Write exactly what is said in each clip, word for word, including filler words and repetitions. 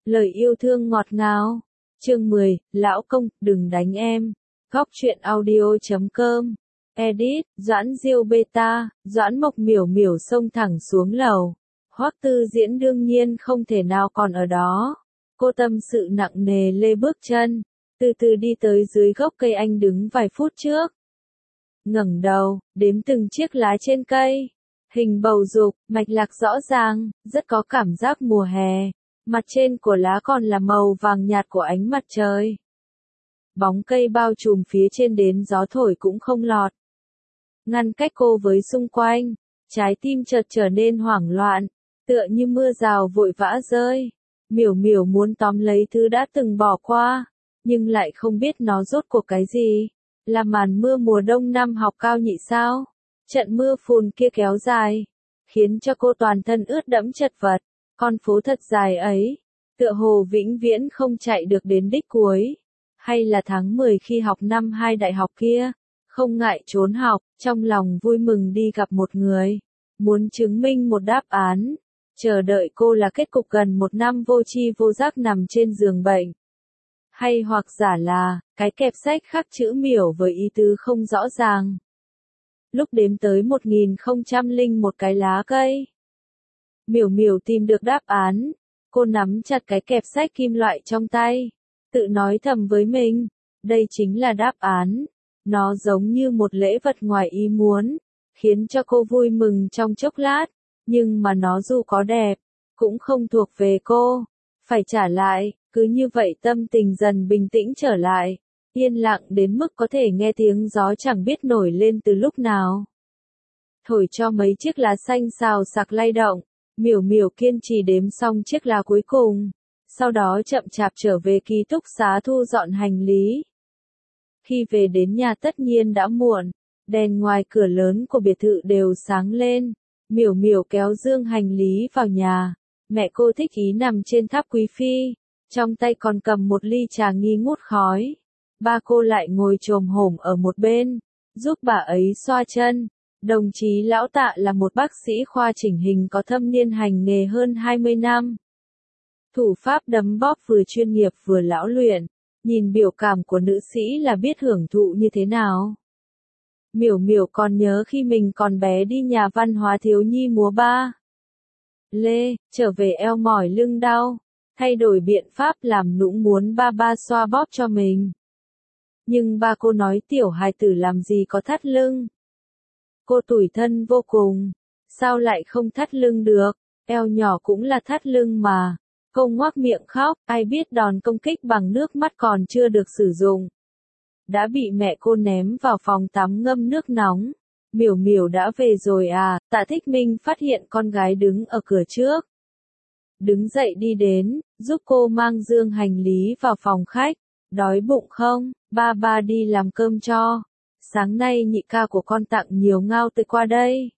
Lời yêu thương ngọt ngào. Chương mười, Lão công, đừng đánh em. Góc truyện audio chấm com. Edit, Doãn Diêu Beta, Doãn Mộc Miểu Miểu xông thẳng xuống lầu. Hoắc Tư Diễn đương nhiên không thể nào còn ở đó. Cô tâm sự nặng nề lê bước chân, từ từ đi tới dưới gốc cây anh đứng vài phút trước. Ngẩng đầu, đếm từng chiếc lá trên cây. Hình bầu dục, mạch lạc rõ ràng, rất có cảm giác mùa hè. Mặt trên của lá còn là màu vàng nhạt của ánh mặt trời. Bóng cây bao trùm phía trên đến gió thổi cũng không lọt. Ngăn cách cô với xung quanh, trái tim chợt trở nên hoảng loạn, tựa như mưa rào vội vã rơi. Miểu Miểu muốn tóm lấy thứ đã từng bỏ qua, nhưng lại không biết nó rốt cuộc cái gì. Là màn mưa mùa đông năm học cao nhị sao? Trận mưa phùn kia kéo dài, khiến cho cô toàn thân ướt đẫm chật vật. Con phố thật dài ấy, tựa hồ vĩnh viễn không chạy được đến đích cuối. Hay là tháng mười khi học năm hai đại học kia, không ngại trốn học, trong lòng vui mừng đi gặp một người, muốn chứng minh một đáp án. Chờ đợi cô là kết cục gần một năm vô tri vô giác nằm trên giường bệnh. Hay hoặc giả là, cái kẹp sách khắc chữ Miểu với ý tứ không rõ ràng. Lúc đếm tới một nghìn không trăm lẻ một cái lá cây. Miểu Miểu tìm được đáp án, cô nắm chặt cái kẹp sách kim loại trong tay, tự nói thầm với mình, đây chính là đáp án, nó giống như một lễ vật ngoài ý muốn, khiến cho cô vui mừng trong chốc lát, nhưng mà nó dù có đẹp, cũng không thuộc về cô, phải trả lại, cứ như vậy tâm tình dần bình tĩnh trở lại, yên lặng đến mức có thể nghe tiếng gió chẳng biết nổi lên từ lúc nào. Thổi cho mấy chiếc lá xanh xào xạc lay động. Miểu Miểu kiên trì đếm xong chiếc lá cuối cùng, sau đó chậm chạp trở về ký túc xá thu dọn hành lý. Khi về đến nhà tất nhiên đã muộn, đèn ngoài cửa lớn của biệt thự đều sáng lên. Miểu Miểu kéo dương hành lý vào nhà, mẹ cô thích ý nằm trên tháp quý phi, trong tay còn cầm một ly trà nghi ngút khói. Ba cô lại ngồi chồm hổm ở một bên, giúp bà ấy xoa chân. Đồng chí Lão Tạ là một bác sĩ khoa chỉnh hình có thâm niên hành nghề hơn hai mươi năm. Thủ pháp đấm bóp vừa chuyên nghiệp vừa lão luyện, nhìn biểu cảm của nữ sĩ là biết hưởng thụ như thế nào. Miểu Miểu còn nhớ khi mình còn bé đi nhà văn hóa thiếu nhi múa ba lê, trở về eo mỏi lưng đau, thay đổi biện pháp làm nũng muốn ba ba xoa bóp cho mình. Nhưng ba cô nói tiểu hài tử làm gì có thắt lưng. Cô tủi thân vô cùng, sao lại không thắt lưng được, eo nhỏ cũng là thắt lưng mà. Cô ngoác miệng khóc, ai biết đòn công kích bằng nước mắt còn chưa được sử dụng. Đã bị mẹ cô ném vào phòng tắm ngâm nước nóng. Miểu Miểu đã về rồi à, Tạ Thích Minh phát hiện con gái đứng ở cửa trước. Đứng dậy đi đến, giúp cô mang dương hành lý vào phòng khách. Đói bụng không, ba ba đi làm cơm cho. Sáng nay nhị ca của con tặng nhiều ngao tươi qua đây.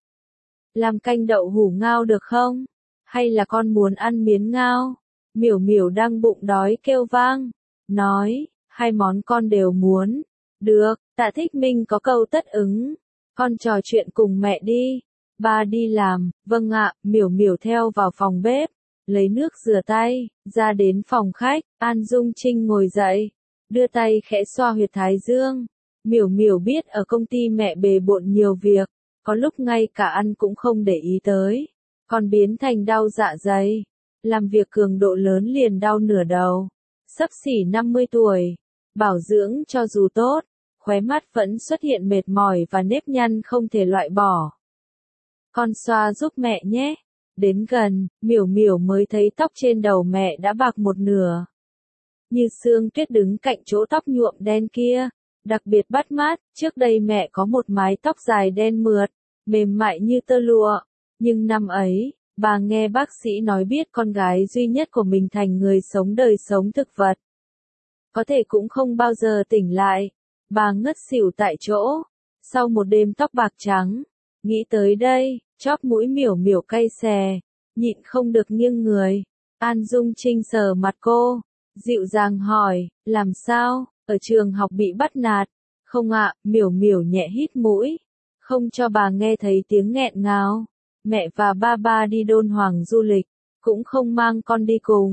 Làm canh đậu hủ ngao được không? Hay là con muốn ăn miến ngao? Miểu Miểu đang bụng đói kêu vang. Nói, hai món con đều muốn. Được, Tạ Thích Minh có câu tất ứng. Con trò chuyện cùng mẹ đi. Ba đi làm, vâng ạ, Miểu Miểu theo vào phòng bếp. Lấy nước rửa tay, ra đến phòng khách, An Dung Trinh ngồi dậy. Đưa tay khẽ xoa huyệt thái dương. Miểu Miểu biết ở công ty mẹ bề bộn nhiều việc, có lúc ngay cả ăn cũng không để ý tới, còn biến thành đau dạ dày, làm việc cường độ lớn liền đau nửa đầu. Xấp xỉ năm mươi tuổi, bảo dưỡng cho dù tốt, khóe mắt vẫn xuất hiện mệt mỏi và nếp nhăn không thể loại bỏ. Con xoa giúp mẹ nhé. Đến gần, Miểu Miểu mới thấy tóc trên đầu mẹ đã bạc một nửa. Như Sương Tuyết đứng cạnh chỗ tóc nhuộm đen kia. Đặc biệt bắt mắt, trước đây mẹ có một mái tóc dài đen mượt, mềm mại như tơ lụa. Nhưng năm ấy, bà nghe bác sĩ nói biết con gái duy nhất của mình thành người sống đời sống thực vật. Có thể cũng không bao giờ tỉnh lại. Bà ngất xỉu tại chỗ, sau một đêm tóc bạc trắng. Nghĩ tới đây, chóp mũi Miểu Miểu cay xè, nhịn không được nghiêng người. An Dung Trinh sờ mặt cô, dịu dàng hỏi, làm sao? Ở trường học bị bắt nạt. Không ạ, Miểu Miểu nhẹ hít mũi. Không cho bà nghe thấy tiếng nghẹn ngào. Mẹ và ba ba đi Đôn Hoàng du lịch, cũng không mang con đi cùng.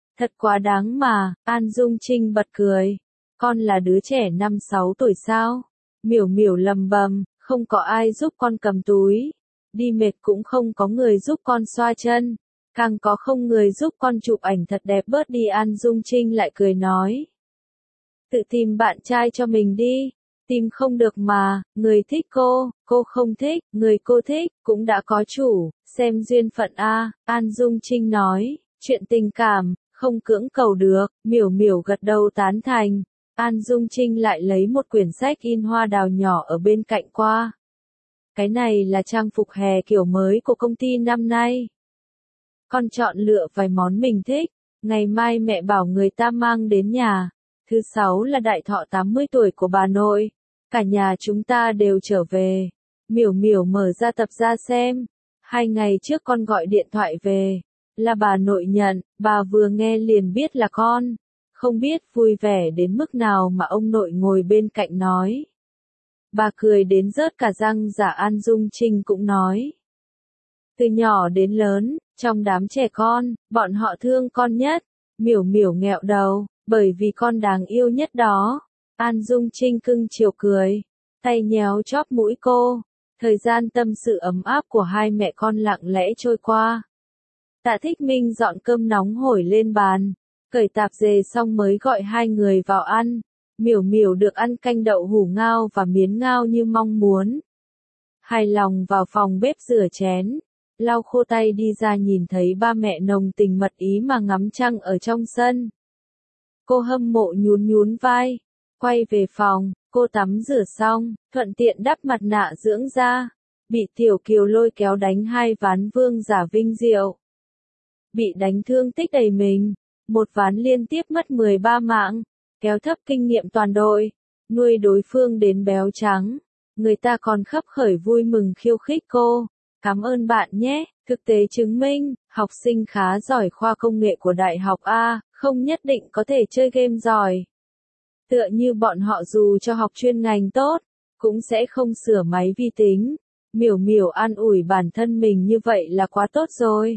Thật quá đáng mà, An Dung Trinh bật cười. Con là đứa trẻ năm sáu tuổi sao? Miểu miểu lầm bầm, không có ai giúp con cầm túi. Đi mệt cũng không có người giúp con xoa chân. Càng có không người giúp con chụp ảnh thật đẹp bớt đi. An Dung Trinh lại cười nói. Tự tìm bạn trai cho mình đi. Tìm không được mà, người thích cô, cô không thích, người cô thích, cũng đã có chủ, xem duyên phận a. An Dung Trinh nói, chuyện tình cảm, không cưỡng cầu được, miểu miểu gật đầu tán thành. An Dung Trinh lại lấy một quyển sách in hoa đào nhỏ ở bên cạnh qua. Cái này là trang phục hè kiểu mới của công ty năm nay. Con chọn lựa vài món mình thích, ngày mai mẹ bảo người ta mang đến nhà. Thứ sáu là đại thọ tám mươi tuổi của bà nội. Cả nhà chúng ta đều trở về. Miểu miểu mở ra tập ra xem. Hai ngày trước con gọi điện thoại về. Là bà nội nhận, bà vừa nghe liền biết là con. Không biết vui vẻ đến mức nào mà ông nội ngồi bên cạnh nói. Bà cười đến rớt cả răng. Giả An Dung Trinh cũng nói. Từ nhỏ đến lớn, trong đám trẻ con, bọn họ thương con nhất. Miểu miểu nghẹo đầu, bởi vì con đáng yêu nhất đó. An Dung Trinh cưng chiều cười, tay nhéo chóp mũi cô. Thời gian tâm sự ấm áp của hai mẹ con lặng lẽ trôi qua. Tạ Thích Minh dọn cơm nóng hổi lên bàn, cởi tạp dề xong mới gọi hai người vào ăn. Miểu miểu được ăn canh đậu hủ ngao và miến ngao như mong muốn. Hài lòng vào phòng bếp rửa chén, lau khô tay đi ra nhìn thấy ba mẹ nồng tình mật ý mà ngắm trăng ở trong sân. Cô hâm mộ nhún nhún vai. Quay về phòng, cô tắm rửa xong, thuận tiện đắp mặt nạ dưỡng da. Bị Tiểu Kiều lôi kéo đánh hai ván vương giả vinh diệu. Bị đánh thương tích đầy mình. Một ván liên tiếp mất mười ba mạng. Kéo thấp kinh nghiệm toàn đội. Nuôi đối phương đến béo trắng. Người ta còn khấp khởi vui mừng khiêu khích cô. Cảm ơn bạn nhé. Thực tế chứng minh, học sinh khá giỏi khoa công nghệ của Đại học A, không nhất định có thể chơi game giỏi. Tựa như bọn họ dù cho học chuyên ngành tốt, cũng sẽ không sửa máy vi tính. Miểu miểu an ủi bản thân mình như vậy là quá tốt rồi.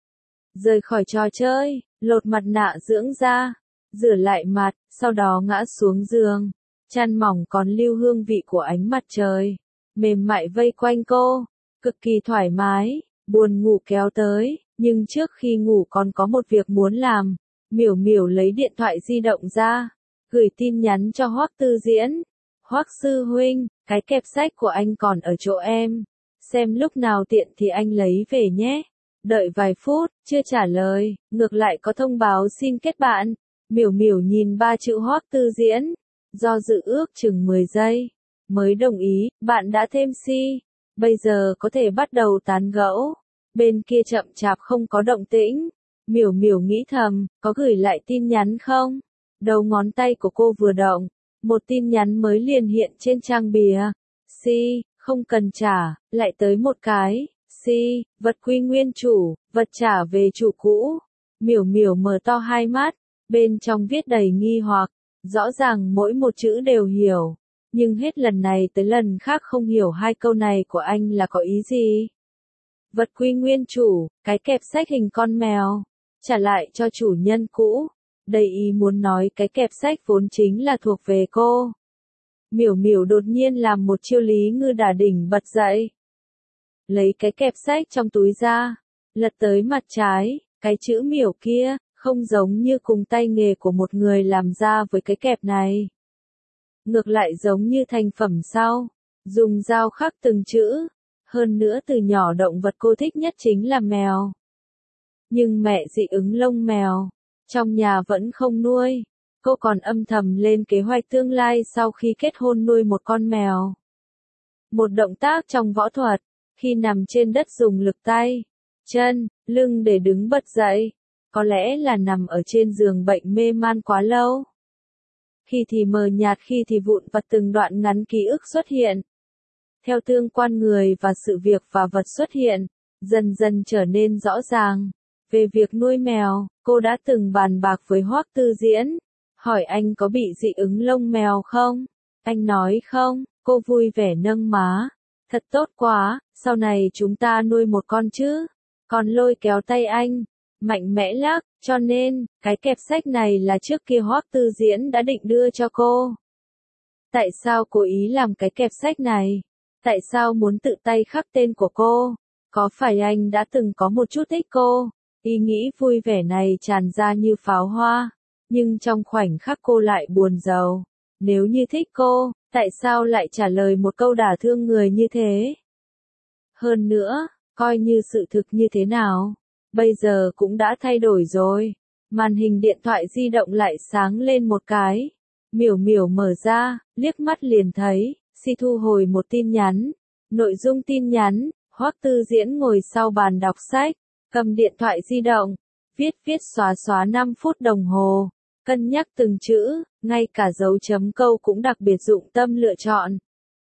Rời khỏi trò chơi, lột mặt nạ dưỡng da, rửa lại mặt, sau đó ngã xuống giường. Chăn mỏng còn lưu hương vị của ánh mặt trời, mềm mại vây quanh cô, cực kỳ thoải mái. Buồn ngủ kéo tới, nhưng trước khi ngủ còn có một việc muốn làm. Miểu miểu lấy điện thoại di động ra, gửi tin nhắn cho Hoắc Tư Diễn. Hoắc sư huynh, cái kẹp sách của anh còn ở chỗ em. Xem lúc nào tiện thì anh lấy về nhé. Đợi vài phút, chưa trả lời, ngược lại có thông báo xin kết bạn. Miểu miểu nhìn ba chữ Hoắc Tư Diễn, do dự ước chừng mười giây, mới đồng ý. Bạn đã thêm si. Bây giờ có thể bắt đầu tán gẫu. Bên kia chậm chạp không có động tĩnh. Miểu miểu nghĩ thầm, có gửi lại tin nhắn không? Đầu ngón tay của cô vừa động, một tin nhắn mới liền hiện trên trang bìa. Si, không cần trả, lại tới một cái. Si, vật quy nguyên chủ, vật trả về chủ cũ. Miểu miểu mở to hai mắt, bên trong viết đầy nghi hoặc. Rõ ràng mỗi một chữ đều hiểu. Nhưng hết lần này tới lần khác không hiểu hai câu này của anh là có ý gì. Vật quy nguyên chủ, cái kẹp sách hình con mèo, trả lại cho chủ nhân cũ. Đây ý muốn nói cái kẹp sách vốn chính là thuộc về cô. Miểu miểu đột nhiên làm một chiêu Lý Ngư Đả đỉnh bật dậy. Lấy cái kẹp sách trong túi ra, lật tới mặt trái, cái chữ miểu kia, không giống như cùng tay nghề của một người làm ra với cái kẹp này. Ngược lại giống như thành phẩm sau, dùng dao khắc từng chữ. Hơn nữa từ nhỏ động vật cô thích nhất chính là mèo. Nhưng mẹ dị ứng lông mèo, trong nhà vẫn không nuôi. Cô còn âm thầm lên kế hoạch tương lai sau khi kết hôn nuôi một con mèo. Một động tác trong võ thuật, khi nằm trên đất dùng lực tay, chân, lưng để đứng bật dậy. Có lẽ là nằm ở trên giường bệnh mê man quá lâu. Khi thì mờ nhạt, khi thì vụn vặt từng đoạn ngắn ký ức xuất hiện. Theo tương quan người và sự việc và vật xuất hiện, dần dần trở nên rõ ràng. Về việc nuôi mèo, cô đã từng bàn bạc với Hoắc Tư Diễn, hỏi anh có bị dị ứng lông mèo không? Anh nói không, cô vui vẻ nâng má. Thật tốt quá, sau này chúng ta nuôi một con chứ? Còn lôi kéo tay anh, mạnh mẽ lắc, cho nên, cái kẹp sách này là trước kia Hoắc Tư Diễn đã định đưa cho cô. Tại sao cố ý làm cái kẹp sách này? Tại sao muốn tự tay khắc tên của cô? Có phải anh đã từng có một chút thích cô? Ý nghĩ vui vẻ này tràn ra như pháo hoa, nhưng trong khoảnh khắc cô lại buồn rầu. Nếu như thích cô, tại sao lại trả lời một câu đả thương người như thế? Hơn nữa, coi như sự thực như thế nào, bây giờ cũng đã thay đổi rồi. Màn hình điện thoại di động lại sáng lên một cái. Miểu Miểu mở ra, liếc mắt liền thấy, Si thu hồi một tin nhắn. Nội dung tin nhắn, Hoắc Tư Diễn ngồi sau bàn đọc sách, cầm điện thoại di động, viết viết xóa xóa năm phút đồng hồ, cân nhắc từng chữ, ngay cả dấu chấm câu cũng đặc biệt dụng tâm lựa chọn.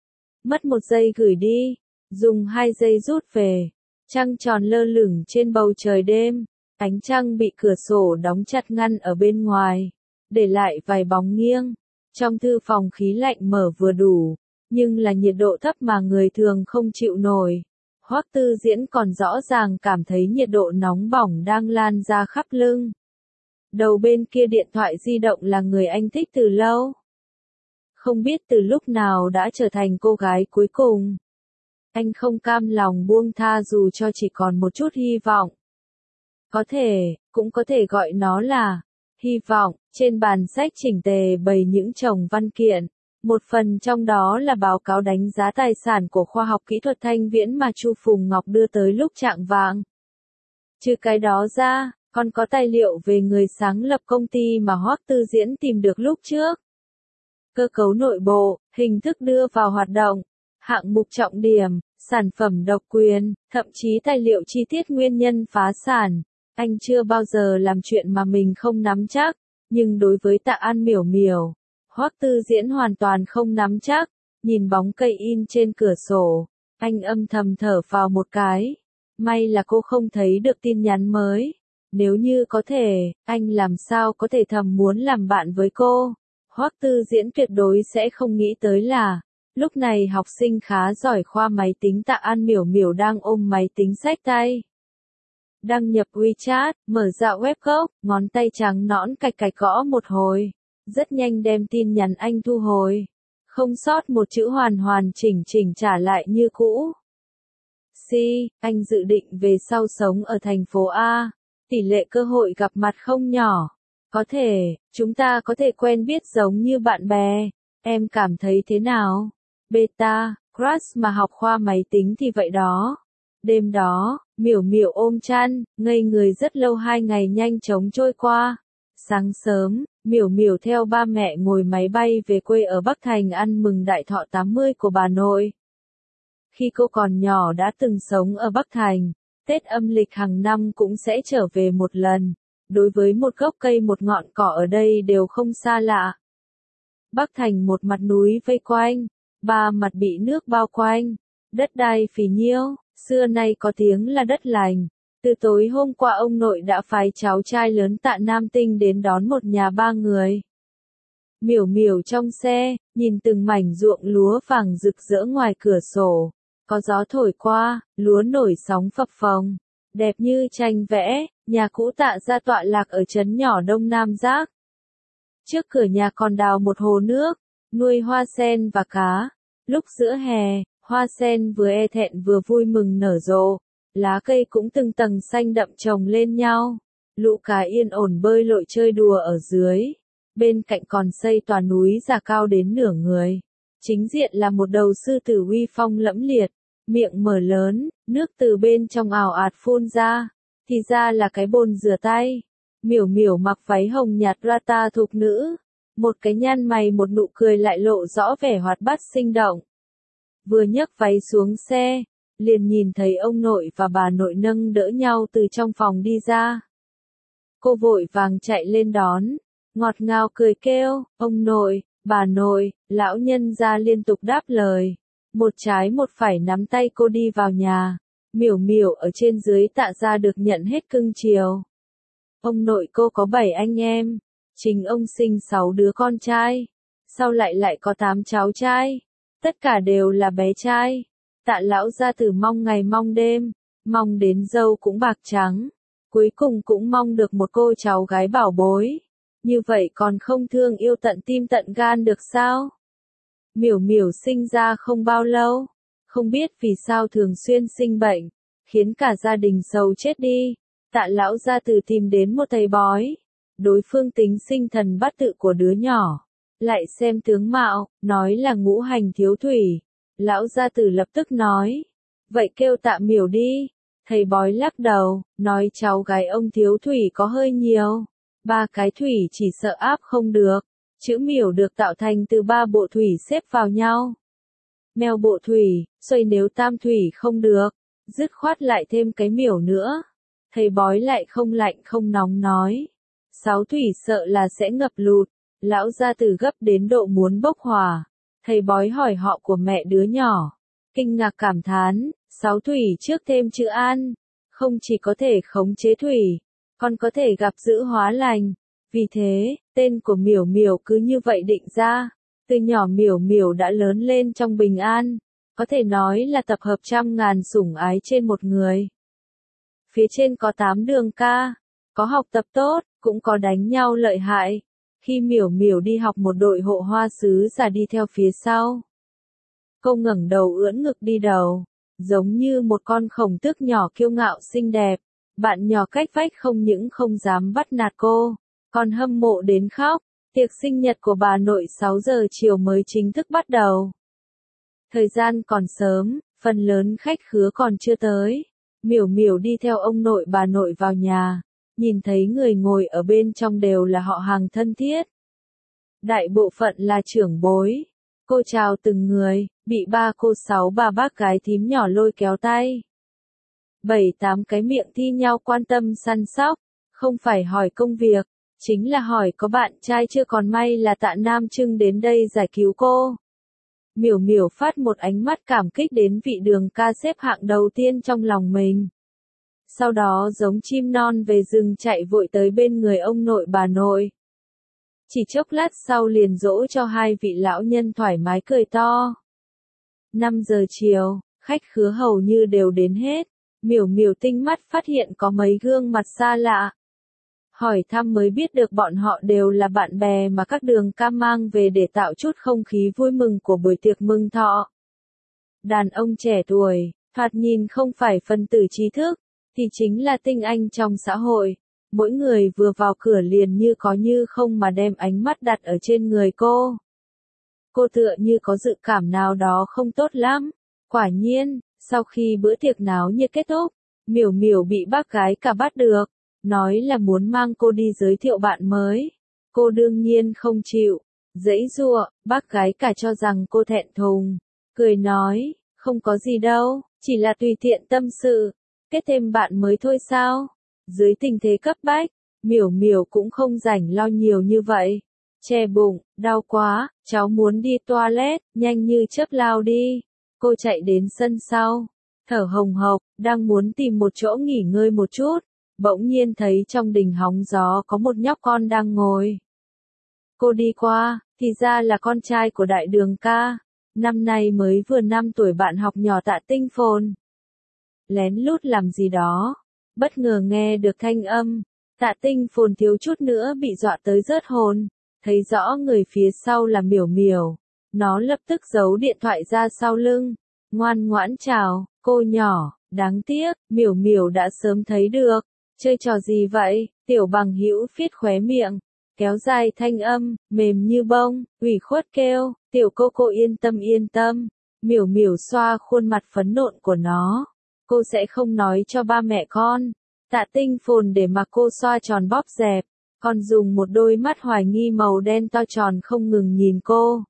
Mất một giây gửi đi, dùng hai giây rút về. Trăng tròn lơ lửng trên bầu trời đêm, ánh trăng bị cửa sổ đóng chặt ngăn ở bên ngoài, để lại vài bóng nghiêng. Trong thư phòng khí lạnh mở vừa đủ, nhưng là nhiệt độ thấp mà người thường không chịu nổi. Hoắc Tư Diễn còn rõ ràng cảm thấy nhiệt độ nóng bỏng đang lan ra khắp lưng. Đầu bên kia điện thoại di động là người anh thích từ lâu. Không biết từ lúc nào đã trở thành cô gái cuối cùng. Anh không cam lòng buông tha dù cho chỉ còn một chút hy vọng. Có thể, cũng có thể gọi nó là hy vọng. Trên bàn sách chỉnh tề bày những chồng văn kiện. Một phần trong đó là báo cáo đánh giá tài sản của khoa học kỹ thuật Thanh Viễn mà Chu Phùng Ngọc đưa tới lúc chạng vạng. Trừ cái đó ra, còn có tài liệu về người sáng lập công ty mà Hoắc Tư Diễn tìm được lúc trước. Cơ cấu nội bộ, hình thức đưa vào hoạt động, hạng mục trọng điểm, sản phẩm độc quyền, thậm chí tài liệu chi tiết nguyên nhân phá sản. Anh chưa bao giờ làm chuyện mà mình không nắm chắc, nhưng đối với Tạ An Miểu Miểu, Hoắc Tư Diễn hoàn toàn không nắm chắc. Nhìn bóng cây in trên cửa sổ, anh âm thầm thở phào một cái. May là cô không thấy được tin nhắn mới. Nếu như có thể, anh làm sao có thể thầm muốn làm bạn với cô. Hoắc Tư Diễn tuyệt đối sẽ không nghĩ tới là, lúc này học sinh khá giỏi khoa máy tính Tạ An Miểu Miểu đang ôm máy tính xách tay. Đăng nhập WeChat, mở ra web gốc, ngón tay trắng nõn cạch cạch gõ một hồi. Rất nhanh đem tin nhắn anh thu hồi. Không sót một chữ, hoàn hoàn chỉnh chỉnh trả lại như cũ. Si, anh dự định về sau sống ở thành phố A. Tỷ lệ cơ hội gặp mặt không nhỏ. Có thể, chúng ta có thể quen biết giống như bạn bè. Em cảm thấy thế nào? Beta, crush mà học khoa máy tính thì vậy đó. Đêm đó, Miểu Miểu ôm chăn, ngây người rất lâu, hai ngày nhanh chóng trôi qua. Sáng sớm, Miểu Miểu theo ba mẹ ngồi máy bay về quê ở Bắc Thành ăn mừng đại thọ tám mươi của bà nội. Khi cô còn nhỏ đã từng sống ở Bắc Thành, Tết âm lịch hàng năm cũng sẽ trở về một lần. Đối với một gốc cây một ngọn cỏ ở đây đều không xa lạ. Bắc Thành một mặt núi vây quanh, ba mặt bị nước bao quanh, đất đai phì nhiêu, xưa nay có tiếng là đất lành. Từ tối hôm qua ông nội đã phái cháu trai lớn Tạ Nam Tinh đến đón một nhà ba người. Miểu Miểu trong xe, nhìn từng mảnh ruộng lúa vàng rực rỡ ngoài cửa sổ. Có gió thổi qua, lúa nổi sóng phập phồng. Đẹp như tranh vẽ, nhà cũ Tạ gia tọa lạc ở trấn nhỏ Đông Nam Giác. Trước cửa nhà còn đào một hồ nước, nuôi hoa sen và cá. Lúc giữa hè, hoa sen vừa e thẹn vừa vui mừng nở rộ. Lá cây cũng từng tầng xanh đậm chồng lên nhau. Lũ cá yên ổn bơi lội chơi đùa ở dưới. Bên cạnh còn xây tòa núi già cao đến nửa người. Chính diện là một đầu sư tử uy phong lẫm liệt. Miệng mở lớn, nước từ bên trong ào ạt phun ra. Thì ra là cái bồn rửa tay. Miểu Miểu mặc váy hồng nhạt rata thục nữ. Một cái nhăn mày một nụ cười lại lộ rõ vẻ hoạt bát sinh động. Vừa nhấc váy xuống xe, liền nhìn thấy ông nội và bà nội nâng đỡ nhau từ trong phòng đi ra. Cô vội vàng chạy lên đón, ngọt ngào cười kêu, ông nội, bà nội, lão nhân gia liên tục đáp lời. Một trái một phải nắm tay cô đi vào nhà. Miểu Miểu ở trên dưới Tạ gia được nhận hết cưng chiều. Ông nội cô có bảy anh em, chính ông sinh sáu đứa con trai, sau lại lại có tám cháu trai, tất cả đều là bé trai. Tạ lão gia tử mong ngày mong đêm, mong đến dâu cũng bạc trắng. Cuối cùng cũng mong được một cô cháu gái bảo bối. Như vậy còn không thương yêu tận tim tận gan được sao? Miểu miểu sinh ra không bao lâu, không biết vì sao thường xuyên sinh bệnh, khiến cả gia đình sầu chết đi. Tạ lão gia tử tìm đến một thầy bói. Đối phương tính sinh thần bát tự của đứa nhỏ, lại xem tướng mạo, nói là ngũ hành thiếu thủy. Lão gia tử lập tức nói, vậy kêu Tạ miểu đi. Thầy bói lắc đầu, nói cháu gái ông thiếu thủy có hơi nhiều. Ba cái thủy chỉ sợ áp không được. Chữ miểu được tạo thành từ ba bộ thủy xếp vào nhau. Mèo bộ thủy, xoay nếu tam thủy không được, dứt khoát lại thêm cái miểu nữa. Thầy bói lại không lạnh không nóng nói. Sáu thủy sợ là sẽ ngập lụt. Lão gia tử gấp đến độ muốn bốc hỏa. Thầy bói hỏi họ của mẹ đứa nhỏ. Kinh ngạc cảm thán, sáu thủy trước thêm chữ an. Không chỉ có thể khống chế thủy, còn có thể gặp giữ hóa lành. Vì thế, tên của miểu miểu cứ như vậy định ra. Từ nhỏ miểu miểu đã lớn lên trong bình an. Có thể nói là tập hợp trăm ngàn sủng ái trên một người. Phía trên có tám đường ca, có học tập tốt, cũng có đánh nhau lợi hại. Khi miểu miểu đi học một đội hộ hoa sứ giả đi theo phía sau. Cô ngẩng đầu ưỡn ngực đi đầu, giống như một con khổng tước nhỏ kiêu ngạo xinh đẹp. Bạn nhỏ cách vách không những không dám bắt nạt cô, còn hâm mộ đến khóc. Tiệc sinh nhật của bà nội sáu giờ chiều mới chính thức bắt đầu. Thời gian còn sớm, phần lớn khách khứa còn chưa tới. Miểu miểu đi theo ông nội bà nội vào nhà, nhìn thấy người ngồi ở bên trong đều là họ hàng thân thiết. Đại bộ phận là trưởng bối. Cô chào từng người, bị ba cô sáu bà bác gái thím nhỏ lôi kéo tay. Bảy tám cái miệng thi nhau quan tâm săn sóc, không phải hỏi công việc, chính là hỏi có bạn trai chưa, còn may là Tạ Nam Trưng đến đây giải cứu cô. Miểu miểu phát một ánh mắt cảm kích đến vị đường ca xếp hạng đầu tiên trong lòng mình. Sau đó giống chim non về rừng chạy vội tới bên người ông nội bà nội. Chỉ chốc lát sau liền dỗ cho hai vị lão nhân thoải mái cười to. năm giờ chiều, khách khứa hầu như đều đến hết. Miểu miểu tinh mắt phát hiện có mấy gương mặt xa lạ. Hỏi thăm mới biết được bọn họ đều là bạn bè mà các đường ca mang về để tạo chút không khí vui mừng của buổi tiệc mừng thọ. Đàn ông trẻ tuổi, thoạt nhìn không phải phân tử trí thức, thì chính là tinh anh trong xã hội. Mỗi người vừa vào cửa liền như có như không mà đem ánh mắt đặt ở trên người cô. Cô tựa như có dự cảm nào đó không tốt lắm. Quả nhiên, sau khi bữa tiệc náo nhiệt kết thúc, miểu miểu bị bác gái cả bắt được. Nói là muốn mang cô đi giới thiệu bạn mới. Cô đương nhiên không chịu. Giãy giụa, bác gái cả cho rằng cô thẹn thùng. Cười nói, không có gì đâu, chỉ là tùy tiện tâm sự. Kết thêm bạn mới thôi sao? Dưới tình thế cấp bách, miểu miểu cũng không rảnh lo nhiều như vậy. Che bụng, đau quá, cháu muốn đi toilet, nhanh như chớp lao đi. Cô chạy đến sân sau, thở hồng hộc, đang muốn tìm một chỗ nghỉ ngơi một chút. Bỗng nhiên thấy trong đình hóng gió có một nhóc con đang ngồi. Cô đi qua, thì ra là con trai của đại đường ca. Năm nay mới vừa năm tuổi, bạn học nhỏ Tạ Tinh Phồn. Lén lút làm gì đó, bất ngờ nghe được thanh âm. Tạ Tinh Phồn thiếu chút nữa bị dọa tới rớt hồn. Thấy rõ người phía sau là miểu miểu. Nó lập tức giấu điện thoại ra sau lưng. Ngoan ngoãn chào, cô nhỏ. Đáng tiếc, miểu miểu đã sớm thấy được. Chơi trò gì vậy? Tiểu bằng hữu phiết khóe miệng, kéo dài thanh âm, mềm như bông, ủy khuất kêu, tiểu cô cô yên tâm yên tâm. Miểu miểu xoa khuôn mặt phấn nộn của nó. Cô sẽ không nói cho ba mẹ con. Tạ Tinh Phồn để mặc cô xoa tròn bóp dẹp, còn dùng một đôi mắt hoài nghi màu đen to tròn không ngừng nhìn cô.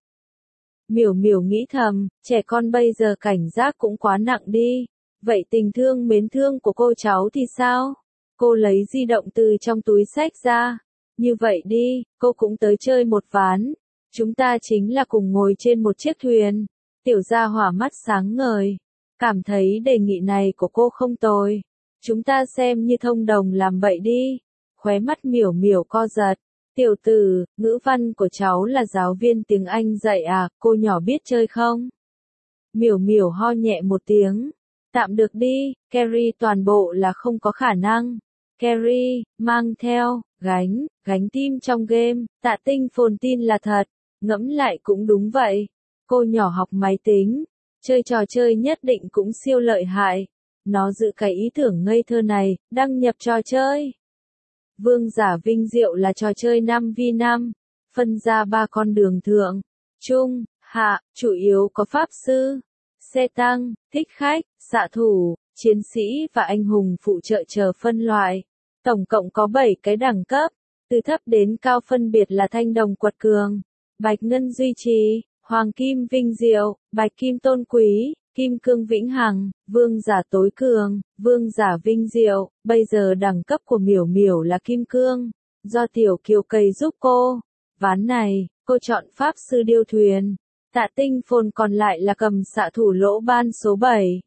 Miểu miểu nghĩ thầm, trẻ con bây giờ cảnh giác cũng quá nặng đi. Vậy tình thương mến thương của cô cháu thì sao? Cô lấy di động từ trong túi xách ra. Như vậy đi, cô cũng tới chơi một ván. Chúng ta chính là cùng ngồi trên một chiếc thuyền. Tiểu gia hỏa mắt sáng ngời. Cảm thấy đề nghị này của cô không tồi. Chúng ta xem như thông đồng làm vậy đi. Khóe mắt miểu miểu co giật. Tiểu tử, ngữ văn của cháu là giáo viên tiếng Anh dạy à, cô nhỏ biết chơi không? Miểu miểu ho nhẹ một tiếng. Tạm được đi, carry toàn bộ là không có khả năng. carry, mang theo, gánh, gánh team trong game, Tạ Tinh Phồn tin là thật, ngẫm lại cũng đúng vậy. Cô nhỏ học máy tính, chơi trò chơi nhất định cũng siêu lợi hại. Nó giữ cái ý tưởng ngây thơ này, đăng nhập trò chơi. Vương giả vinh diệu là trò chơi năm vs năm, phân ra ba con đường thượng, trung, hạ, chủ yếu có pháp sư, xe tăng, thích khách, xạ thủ, chiến sĩ và anh hùng phụ trợ chờ phân loại. Tổng cộng có bảy cái đẳng cấp, từ thấp đến cao phân biệt là thanh đồng quật cường, bạch ngân duy trì, hoàng kim vinh diệu, bạch kim tôn quý, kim cương vĩnh hằng, vương giả tối cường, vương giả vinh diệu. Bây giờ đẳng cấp của Miểu Miểu là kim cương, do Tiểu Kiều cày giúp cô. Ván này, cô chọn pháp sư điêu thuyền. Tạ Tinh Phồn còn lại là cầm xạ thủ lỗ ban số bảy.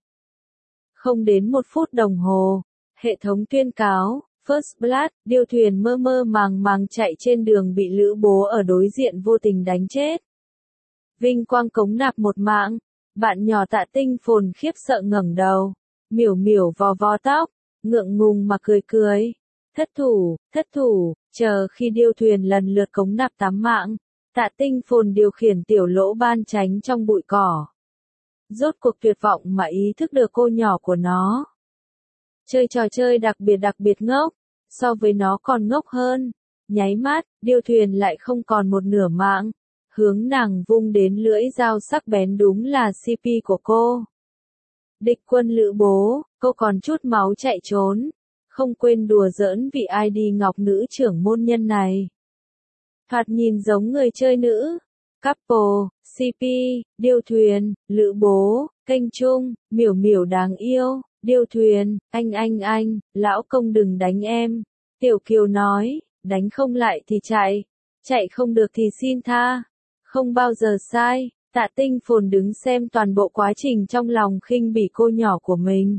Không đến một phút đồng hồ, hệ thống tuyên cáo, First Blood, điêu thuyền mơ mơ màng màng chạy trên đường bị Lữ Bố ở đối diện vô tình đánh chết. Vinh quang cống nạp một mạng, bạn nhỏ Tạ Tinh Phồn khiếp sợ ngẩng đầu, Miểu Miểu vò vò tóc, ngượng ngùng mà cười cười. Thất thủ, thất thủ, chờ khi điêu thuyền lần lượt cống nạp tám mạng, Tạ Tinh Phồn điều khiển tiểu lỗ ban tránh trong bụi cỏ. Rốt cuộc tuyệt vọng mà ý thức được cô nhỏ của nó. Chơi trò chơi đặc biệt đặc biệt ngốc, so với nó còn ngốc hơn. Nháy mắt, điêu thuyền lại không còn một nửa mạng. Hướng nàng vung đến lưỡi dao sắc bén đúng là xê pê của cô. Địch quân Lữ Bố, cô còn chút máu chạy trốn. Không quên đùa giỡn vị i đê ngọc nữ trưởng môn nhân này. Thoạt nhìn giống người chơi nữ. Couple, xê pê, điêu thuyền, Lữ Bố, kênh chung, Miểu Miểu đáng yêu, điêu thuyền, anh anh anh, lão công đừng đánh em. Tiểu Kiều nói, đánh không lại thì chạy, chạy không được thì xin tha. Không bao giờ sai. Tạ Tinh Phồn đứng xem toàn bộ quá trình trong lòng khinh bỉ cô nhỏ của mình.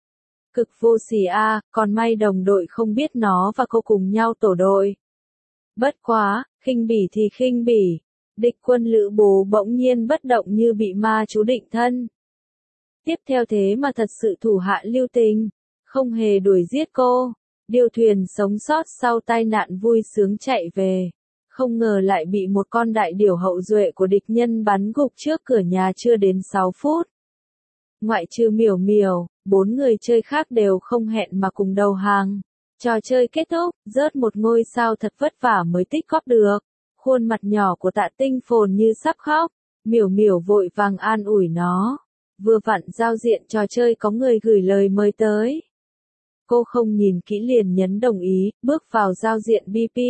Cực vô sỉ a, còn may đồng đội không biết nó và cô cùng nhau tổ đội. Bất quá, khinh bỉ thì khinh bỉ. Địch quân Lữ Bố bỗng nhiên bất động như bị ma chú định thân. Tiếp theo thế mà thật sự thủ hạ lưu tình, không hề đuổi giết cô. Điêu thuyền sống sót sau tai nạn vui sướng chạy về. Không ngờ lại bị một con đại điểu hậu duệ của địch nhân bắn gục trước cửa nhà chưa đến sáu phút. Ngoại trừ Miểu Miểu, bốn người chơi khác đều không hẹn mà cùng đầu hàng. Trò chơi kết thúc, rớt một ngôi sao thật vất vả mới tích góp được. Khuôn mặt nhỏ của Tạ Tinh Phồn như sắp khóc, Miểu Miểu vội vàng an ủi nó. Vừa vặn giao diện trò chơi có người gửi lời mời tới. Cô không nhìn kỹ liền nhấn đồng ý, bước vào giao diện bê pê.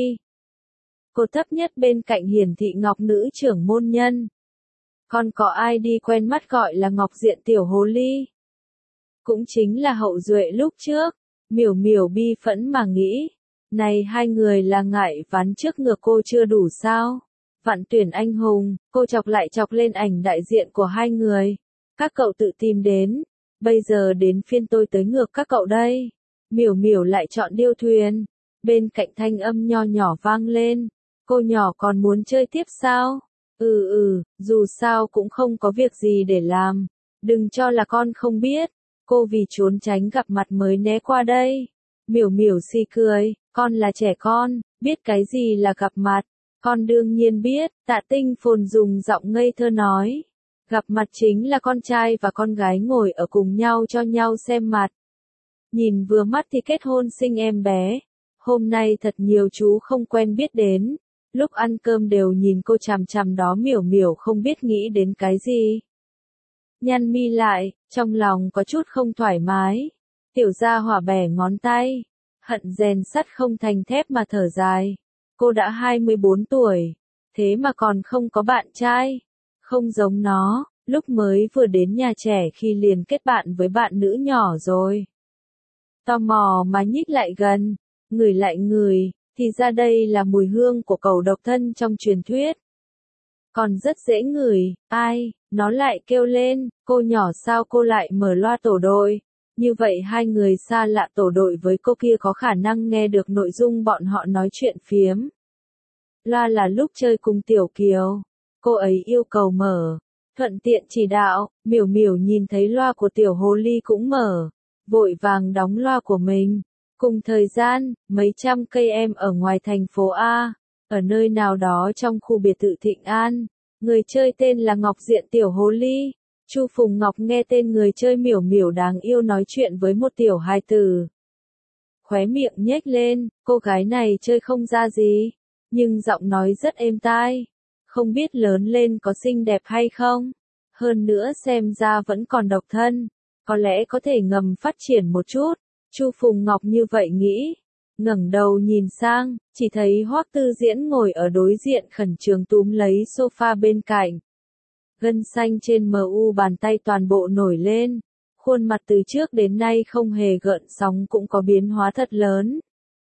Cô thấp nhất bên cạnh hiển thị ngọc nữ trưởng môn nhân. Còn có i đê quen mắt gọi là Ngọc Diện Tiểu Hồ Ly. Cũng chính là hậu duệ lúc trước. Miểu Miểu bi phẫn mà nghĩ. Này hai người là ngại ván trước ngược cô chưa đủ sao? Vạn tuyển anh hùng, cô chọc lại chọc lên ảnh đại diện của hai người. Các cậu tự tìm đến. Bây giờ đến phiên tôi tới ngược các cậu đây. Miểu Miểu lại chọn điêu thuyền. Bên cạnh thanh âm nho nhỏ vang lên. Cô nhỏ còn muốn chơi tiếp sao? Ừ ừ, dù sao cũng không có việc gì để làm. Đừng cho là con không biết. Cô vì trốn tránh gặp mặt mới né qua đây. Miểu Miểu xì cười, con là trẻ con, biết cái gì là gặp mặt. Con đương nhiên biết, Tạ Tinh Phồn dùng giọng ngây thơ nói. Gặp mặt chính là con trai và con gái ngồi ở cùng nhau cho nhau xem mặt. Nhìn vừa mắt thì kết hôn sinh em bé. Hôm nay thật nhiều chú không quen biết đến. Lúc ăn cơm đều nhìn cô chằm chằm đó. Miểu Miểu không biết nghĩ đến cái gì. Nhăn mi lại, trong lòng có chút không thoải mái. Tiểu gia hỏa bẻ ngón tay. Hận rèn sắt không thành thép mà thở dài. Cô đã hai mươi bốn tuổi. Thế mà còn không có bạn trai. Không giống nó, lúc mới vừa đến nhà trẻ khi liền kết bạn với bạn nữ nhỏ rồi. Tò mò mà nhích lại gần. Ngửi lại ngửi, thì ra đây là mùi hương của cẩu độc thân trong truyền thuyết. Còn rất dễ ngửi, ai, nó lại kêu lên, cô nhỏ sao cô lại mở loa tổ đội. Như vậy hai người xa lạ tổ đội với cô kia có khả năng nghe được nội dung bọn họ nói chuyện phiếm. Loa là lúc chơi cùng Tiểu Kiều. Cô ấy yêu cầu mở. Thuận tiện chỉ đạo, Miểu Miểu nhìn thấy loa của Tiểu Hồ Ly cũng mở. Vội vàng đóng loa của mình. Cùng thời gian, mấy trăm cây em ở ngoài thành phố A, ở nơi nào đó trong khu biệt thự Thịnh An, người chơi tên là Ngọc Diện tiểu hồ ly. Chu Phùng Ngọc nghe tên người chơi miểu miểu đáng yêu nói chuyện với một tiểu hài tử. Khóe miệng nhếch lên, cô gái này chơi không ra gì, nhưng giọng nói rất êm tai. Không biết lớn lên có xinh đẹp hay không. Hơn nữa xem ra vẫn còn độc thân, có lẽ có thể ngầm phát triển một chút. Chu Phùng Ngọc như vậy nghĩ, ngẩng đầu nhìn sang, chỉ thấy Hoắc Tư Diễn ngồi ở đối diện khẩn trương túm lấy sofa bên cạnh. Gân xanh trên mu bàn tay toàn bộ nổi lên, khuôn mặt từ trước đến nay không hề gợn sóng cũng có biến hóa thật lớn.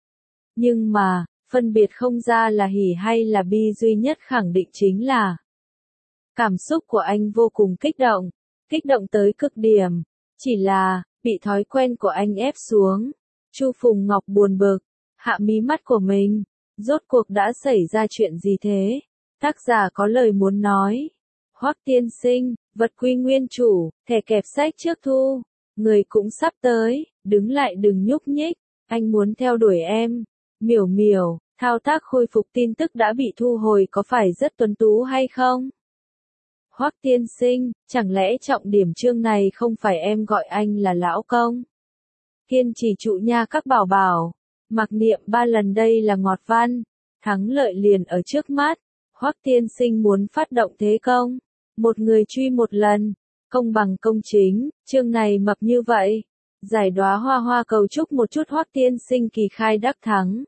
Nhưng mà, phân biệt không ra là hỉ hay là bi, duy nhất khẳng định chính là cảm xúc của anh vô cùng kích động, kích động tới cực điểm, chỉ là bị thói quen của anh ép xuống. Chu Phùng Ngọc buồn bực, hạ mí mắt của mình, rốt cuộc đã xảy ra chuyện gì thế? Tác giả có lời muốn nói. Hoắc tiên sinh, vật quy nguyên chủ, thẻ kẹp sách trước thu, người cũng sắp tới, đứng lại đừng nhúc nhích, anh muốn theo đuổi em. Miểu miểu, thao tác khôi phục tin tức đã bị thu hồi có phải rất tuấn tú hay không? Hoắc tiên sinh, chẳng lẽ trọng điểm chương này không phải em gọi anh là lão công? Kiên trì trụ nha các bảo bảo, mặc niệm ba lần đây là ngọt văn, thắng lợi liền ở trước mắt. Hoắc tiên sinh muốn phát động thế công, một người truy một lần, công bằng công chính, chương này mập như vậy. Giải đóa hoa hoa cầu chúc một chút Hoắc tiên sinh kỳ khai đắc thắng.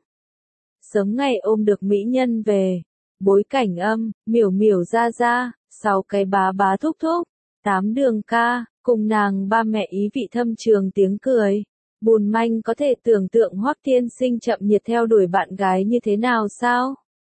Sớm ngày ôm được mỹ nhân về. Bối cảnh âm, miểu miểu ra ra, sáu cái bá bá thúc thúc, tám đường ca, cùng nàng ba mẹ ý vị thâm trường tiếng cười. Bùn manh có thể tưởng tượng Hoắc tiên sinh chậm nhiệt theo đuổi bạn gái như thế nào sao?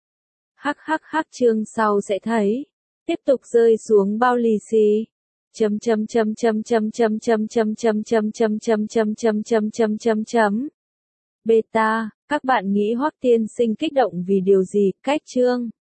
Hắc hắc hắc chương sau sẽ thấy. Tiếp tục rơi xuống bao lì xì. Chấm chấm chấm chấm chấm chấm chấm chấm chấm chấm chấm chấm chấm chấm chấm chấm chấm chấm. Beta, các bạn nghĩ Hoắc tiên sinh kích động vì điều gì? Cách chương